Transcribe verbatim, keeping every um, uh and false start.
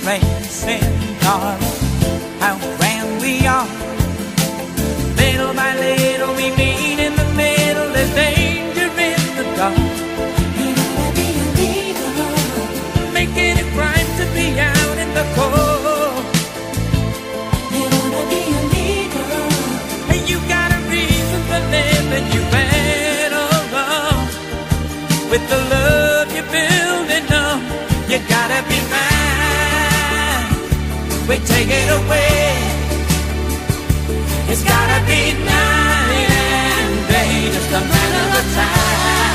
racing cars, how grand we are. Little by little we meet in the middle, there's danger in the dark. You gotta be a leader, making it right to be out in the cold. You gotta be a leader, hey, you got a reason for living, you better run with the love you're building up. You gotta be mine, we take it away. It's gotta be night and day, just a matter of time.